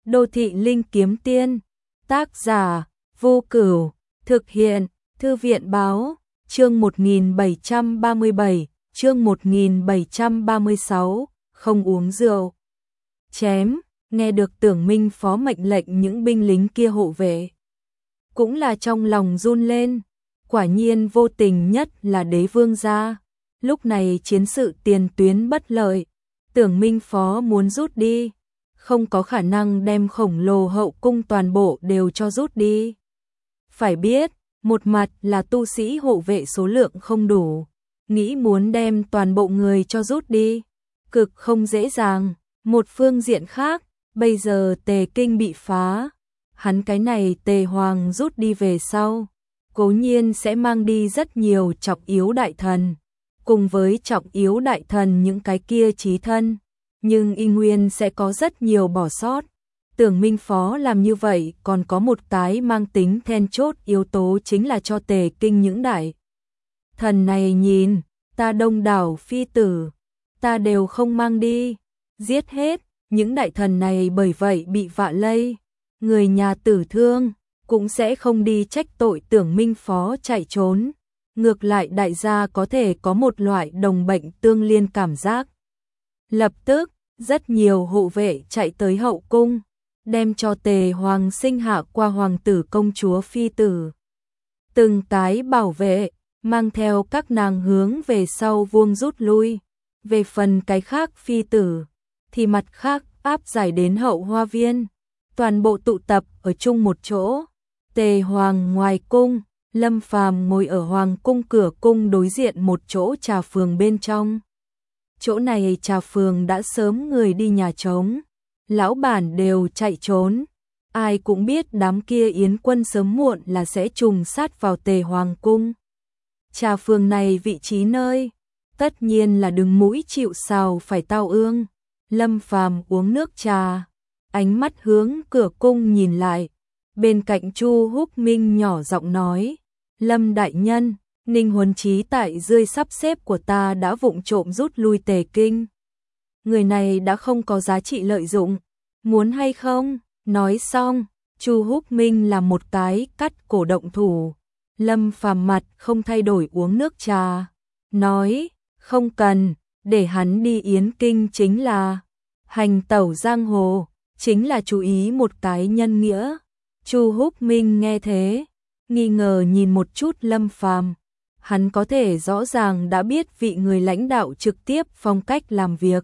Đô thị linh kiếm tiên, tác giả, Vô Cửu, thực hiện, Thư viện báo, chương 1737, chương 1736, không uống rượu. Chém, nghe được Tưởng Minh phó mệnh lệnh những binh lính kia hộ vệ. Cũng là trong lòng run lên, quả nhiên vô tình nhất là đế vương gia. Lúc này chiến sự tiền tuyến bất lợi, Tưởng Minh phó muốn rút đi, không có khả năng đem khổng lồ hậu cung toàn bộ đều cho rút đi. Phải biết, một mặt là tu sĩ hộ vệ số lượng không đủ, nghĩ muốn đem toàn bộ người cho rút đi, cực không dễ dàng. Một phương diện khác, bây giờ Tề Kinh bị phá, hắn cái này Tề Hoàng rút đi về sau, cố nhiên sẽ mang đi rất nhiều trọng yếu đại thần, cùng với trọng yếu đại thần những cái kia chí thân, nhưng y nguyên sẽ có rất nhiều bỏ sót. Tưởng Minh phó làm như vậy còn có một cái mang tính then chốt yếu tố, chính là cho Tề Kinh những đại thần này nhìn, ta đông đảo phi tử, ta đều không mang đi, giết hết, những đại thần này bởi vậy bị vạ lây, người nhà tử thương, cũng sẽ không đi trách tội Tưởng Minh phó chạy trốn. Ngược lại đại gia có thể có một loại đồng bệnh tương liên cảm giác. Lập tức, rất nhiều hộ vệ chạy tới hậu cung, đem cho Tề Hoàng sinh hạ qua hoàng tử công chúa phi tử. Từng cái bảo vệ, mang theo các nàng hướng về sau vuông rút lui. Về phần cái khác phi tử, thì mặt khác áp giải đến hậu hoa viên, toàn bộ tụ tập ở chung một chỗ. Tề Hoàng ngoài cung, Lâm Phàm ngồi ở hoàng cung cửa cung đối diện một chỗ trà phường bên trong. Chỗ này trà phường đã sớm người đi nhà trống, lão bản đều chạy trốn. Ai cũng biết đám kia yến quân sớm muộn là sẽ trùng sát vào Tề Hoàng cung. Trà phường này vị trí nơi, tất nhiên là đứng mũi chịu sào phải tao ương. Lâm Phàm uống nước trà, ánh mắt hướng cửa cung nhìn lại. Bên cạnh Chu Húc Minh nhỏ giọng nói, Lâm đại nhân, Ninh Huấn Chí tại dưới sắp xếp của ta đã vụng trộm rút lui Tề Kinh. Người này đã không có giá trị lợi dụng, muốn hay không? Nói xong, Chu Húc Minh là một cái cắt cổ động thủ. Lâm Phàm mặt không thay đổi uống nước trà, nói, không cần, để hắn đi Yến Kinh chính là hành tẩu giang hồ, chính là chú ý một cái nhân nghĩa. Chu Húc Minh nghe thế, nghi ngờ nhìn một chút Lâm Phàm, hắn có thể rõ ràng đã biết vị người lãnh đạo trực tiếp phong cách làm việc.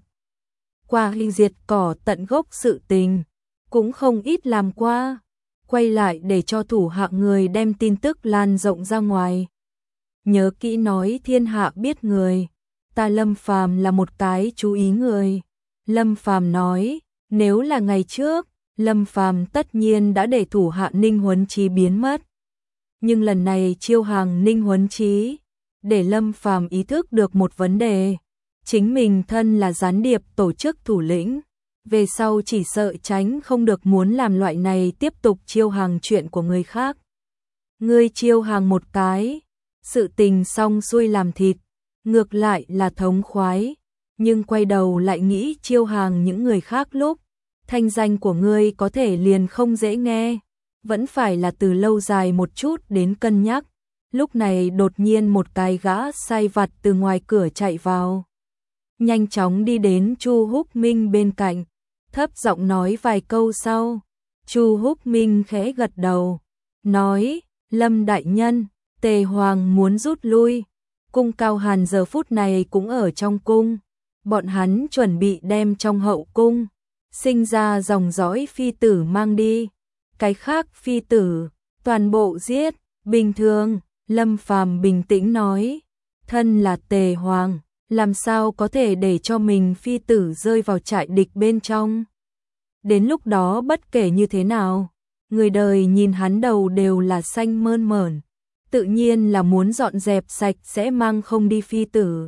Qua hình diệt cỏ tận gốc sự tình, cũng không ít làm qua, quay lại để cho thủ hạ người đem tin tức lan rộng ra ngoài. Nhớ kỹ nói thiên hạ biết người, ta Lâm Phàm là một cái chú ý người. Lâm Phàm nói, nếu là ngày trước, Lâm Phàm tất nhiên đã để thủ hạ Ninh Huấn Chí biến mất. Nhưng lần này chiêu hàng Ninh Huấn Chí, để Lâm Phàm ý thức được một vấn đề, chính mình thân là gián điệp tổ chức thủ lĩnh, về sau chỉ sợ tránh không được muốn làm loại này tiếp tục chiêu hàng chuyện của người khác. Ngươi chiêu hàng một cái, sự tình xong xuôi làm thịt, ngược lại là thống khoái, nhưng quay đầu lại nghĩ chiêu hàng những người khác lúc, thanh danh của ngươi có thể liền không dễ nghe, vẫn phải là từ lâu dài một chút đến cân nhắc. Lúc này đột nhiên một cái gã sai vặt từ ngoài cửa chạy vào, nhanh chóng đi đến Chu Húc Minh bên cạnh, thấp giọng nói vài câu sau. Chu Húc Minh khẽ gật đầu, nói, Lâm đại nhân, Tề Hoàng muốn rút lui, cung Cao Hàn giờ phút này cũng ở trong cung, bọn hắn chuẩn bị đem trong hậu cung sinh ra dòng dõi phi tử mang đi, cái khác phi tử toàn bộ giết. Bình thường, Lâm Phàm bình tĩnh nói, thân là Tề Hoàng, làm sao có thể để cho mình phi tử rơi vào trại địch bên trong. Đến lúc đó bất kể như thế nào, người đời nhìn hắn đầu đều là xanh mơn mởn, tự nhiên là muốn dọn dẹp sạch sẽ mang không đi phi tử.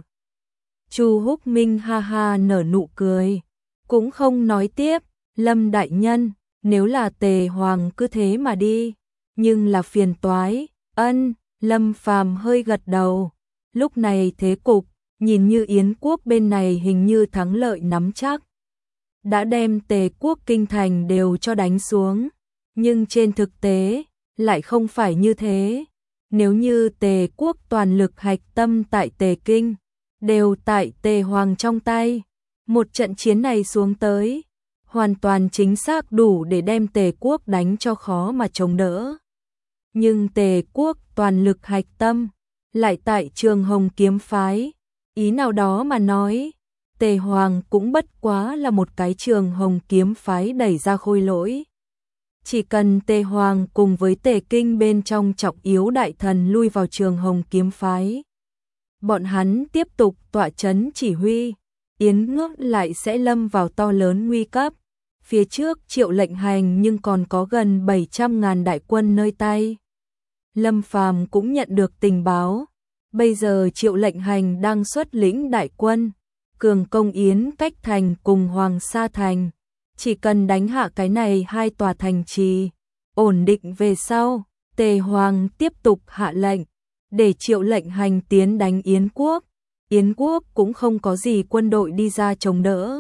Chu Húc Minh ha ha nở nụ cười, cũng không nói tiếp, Lâm đại nhân, nếu là Tề Hoàng cứ thế mà đi, nhưng là phiền toái. Ân, Lâm Phàm hơi gật đầu. Lúc này thế cục, nhìn như Yến quốc bên này hình như thắng lợi nắm chắc. đã đem Tề quốc kinh thành đều cho đánh xuống. Nhưng trên thực tế, lại không phải như thế. Nếu như Tề quốc toàn lực hạch tâm tại Tề kinh, đều tại Tề Hoàng trong tay, một trận chiến này xuống tới, hoàn toàn chính xác đủ để đem Tề quốc đánh cho khó mà chống đỡ. Nhưng Tề quốc toàn lực hạch tâm, lại tại Trường Hồng kiếm phái, ý nào đó mà nói, Tề Hoàng cũng bất quá là một cái Trường Hồng kiếm phái đẩy ra khôi lỗi. Chỉ cần Tề Hoàng cùng với Tề kinh bên trong trọng yếu đại thần lui vào Trường Hồng kiếm phái, bọn hắn tiếp tục tọa chấn chỉ huy, Yến nước lại sẽ lâm vào to lớn nguy cấp. Phía trước Triệu Lệnh Hành nhưng còn có gần 700.000 đại quân nơi tay. Lâm Phàm cũng nhận được tình báo, bây giờ Triệu Lệnh Hành đang xuất lĩnh đại quân, cường công Yến Cách thành cùng Hoàng Sa thành. Chỉ cần đánh hạ cái này hai tòa thành trì, ổn định về sau, Tề Hoàng tiếp tục hạ lệnh, để Triệu Lệnh Hành tiến đánh Yến quốc. Yến quốc cũng không có gì quân đội đi ra chống đỡ.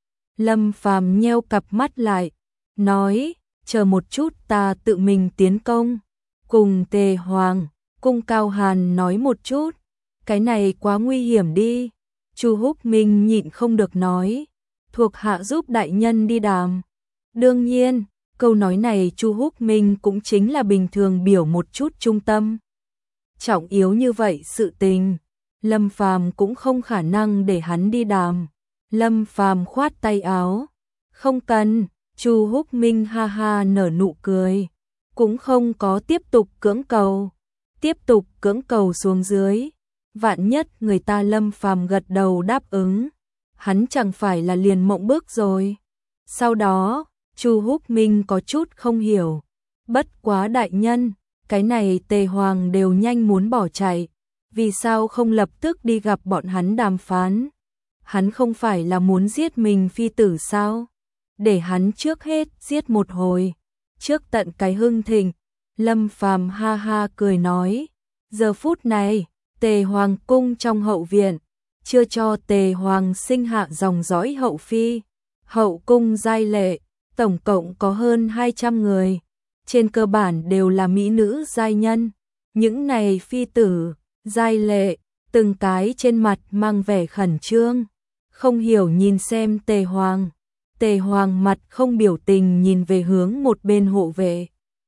Lâm Phàm nheo cặp mắt lại, nói, chờ một chút ta tự mình tiến công. Cùng Tề Hoàng, Cung Cao Hàn nói một chút, cái này quá nguy hiểm đi. Chu Húc Minh nhịn không được nói, thuộc hạ giúp đại nhân đi đàm. Đương nhiên, câu nói này Chu Húc Minh cũng chính là bình thường biểu một chút trung tâm. Trọng yếu như vậy sự tình, Lâm Phàm cũng không khả năng để hắn đi đàm. Lâm Phàm khoát tay áo, không cần. Chu Húc Minh ha ha nở nụ cười, cũng không có tiếp tục cưỡng cầu. Tiếp tục cưỡng cầu xuống dưới, vạn nhất người ta Lâm Phàm gật đầu đáp ứng, hắn chẳng phải là liền mộng bước rồi. Sau đó, Chu Húc Minh có chút không hiểu, bất quá đại nhân, cái này Tề Hoàng đều nhanh muốn bỏ chạy, vì sao không lập tức đi gặp bọn hắn đàm phán? Hắn không phải là muốn giết mình phi tử sao? Để hắn trước hết giết một hồi, trước tận cái hưng thịnh. Lâm Phàm ha ha cười nói, giờ phút này, Tề Hoàng cung trong hậu viện, chưa cho Tề Hoàng sinh hạ dòng dõi hậu phi. Hậu cung giai lệ, tổng cộng có hơn 200 người, trên cơ bản đều là mỹ nữ giai nhân. Những này phi tử, giai lệ, từng cái trên mặt mang vẻ khẩn trương, không hiểu nhìn xem Tề Hoàng. Tề Hoàng mặt không biểu tình nhìn về hướng một bên hộ vệ,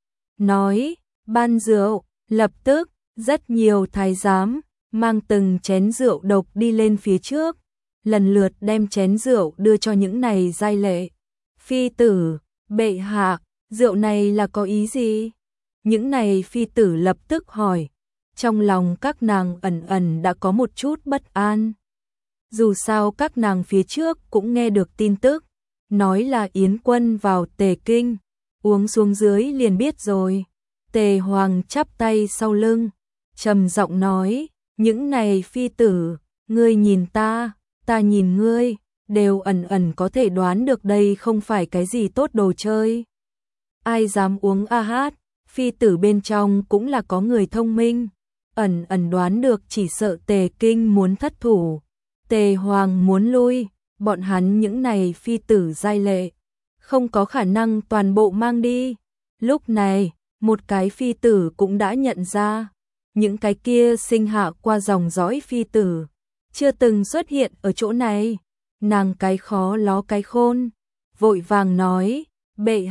nói, ban rượu. Lập tức, rất nhiều thái giám mang từng chén rượu độc đi lên phía trước, lần lượt đem chén rượu đưa cho những này giai lệ. Phi tử, bệ hạ, rượu này là có ý gì? Những này phi tử lập tức hỏi, trong lòng các nàng ẩn ẩn đã có một chút bất an. Dù sao các nàng phía trước cũng nghe được tin tức, nói là Yến quân vào Tề kinh, uống xuống dưới liền biết rồi. Tề Hoàng chắp tay sau lưng, trầm giọng nói, những này phi tử, ngươi nhìn ta nhìn ngươi, đều ẩn ẩn có thể đoán được đây không phải cái gì tốt đồ chơi. Ai dám uống a hát, phi tử bên trong cũng là có người thông minh, ẩn ẩn đoán được chỉ sợ Tề kinh muốn thất thủ, Tề Hoàng muốn lui, bọn hắn những này phi tử giai lệ, không có khả năng toàn bộ mang đi. Lúc này, một cái phi tử cũng đã nhận ra, những cái kia sinh hạ qua dòng dõi phi tử, chưa từng xuất hiện ở chỗ này. Nàng cái khó ló cái khôn, vội vàng nói, bệ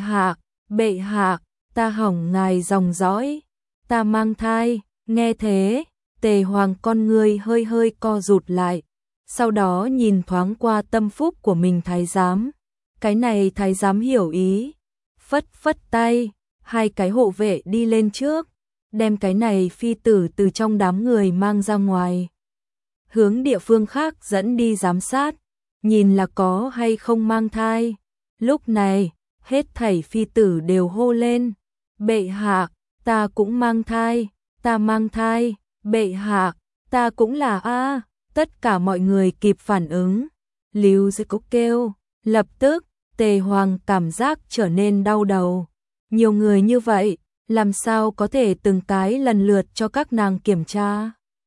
hạ, ta hỏng ngài dòng dõi, ta mang thai. Nghe thế, Tề Hoàng con người hơi hơi co rụt lại, sau đó nhìn thoáng qua tâm phúc của mình thái giám. Cái này thái giám hiểu ý, phất phất tay, hai cái hộ vệ đi lên trước, đem cái này phi tử từ trong đám người mang ra ngoài, hướng địa phương khác dẫn đi giám sát, nhìn là có hay không mang thai. Lúc này, hết thảy phi tử đều hô lên, bệ hạ, ta cũng mang thai, ta mang thai, bệ hạ, ta cũng là a. Tất cả mọi người kịp phản ứng, Lưu Dư Cốc kêu, lập tức, Tề Hoàng cảm giác trở nên đau đầu. Nhiều người như vậy, làm sao có thể từng cái lần lượt cho các nàng kiểm tra?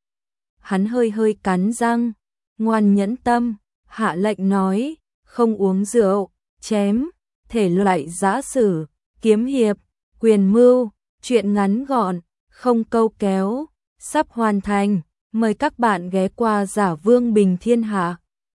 Hắn hơi hơi cắn răng, ngoan nhẫn tâm, hạ lệnh nói, không uống rượu, chém, thể loại giã sử, kiếm hiệp, quyền mưu, truyện ngắn gọn, không câu kéo, sắp hoàn thành. Mời các bạn ghé qua Giả Vương Bình Thiên Hạ.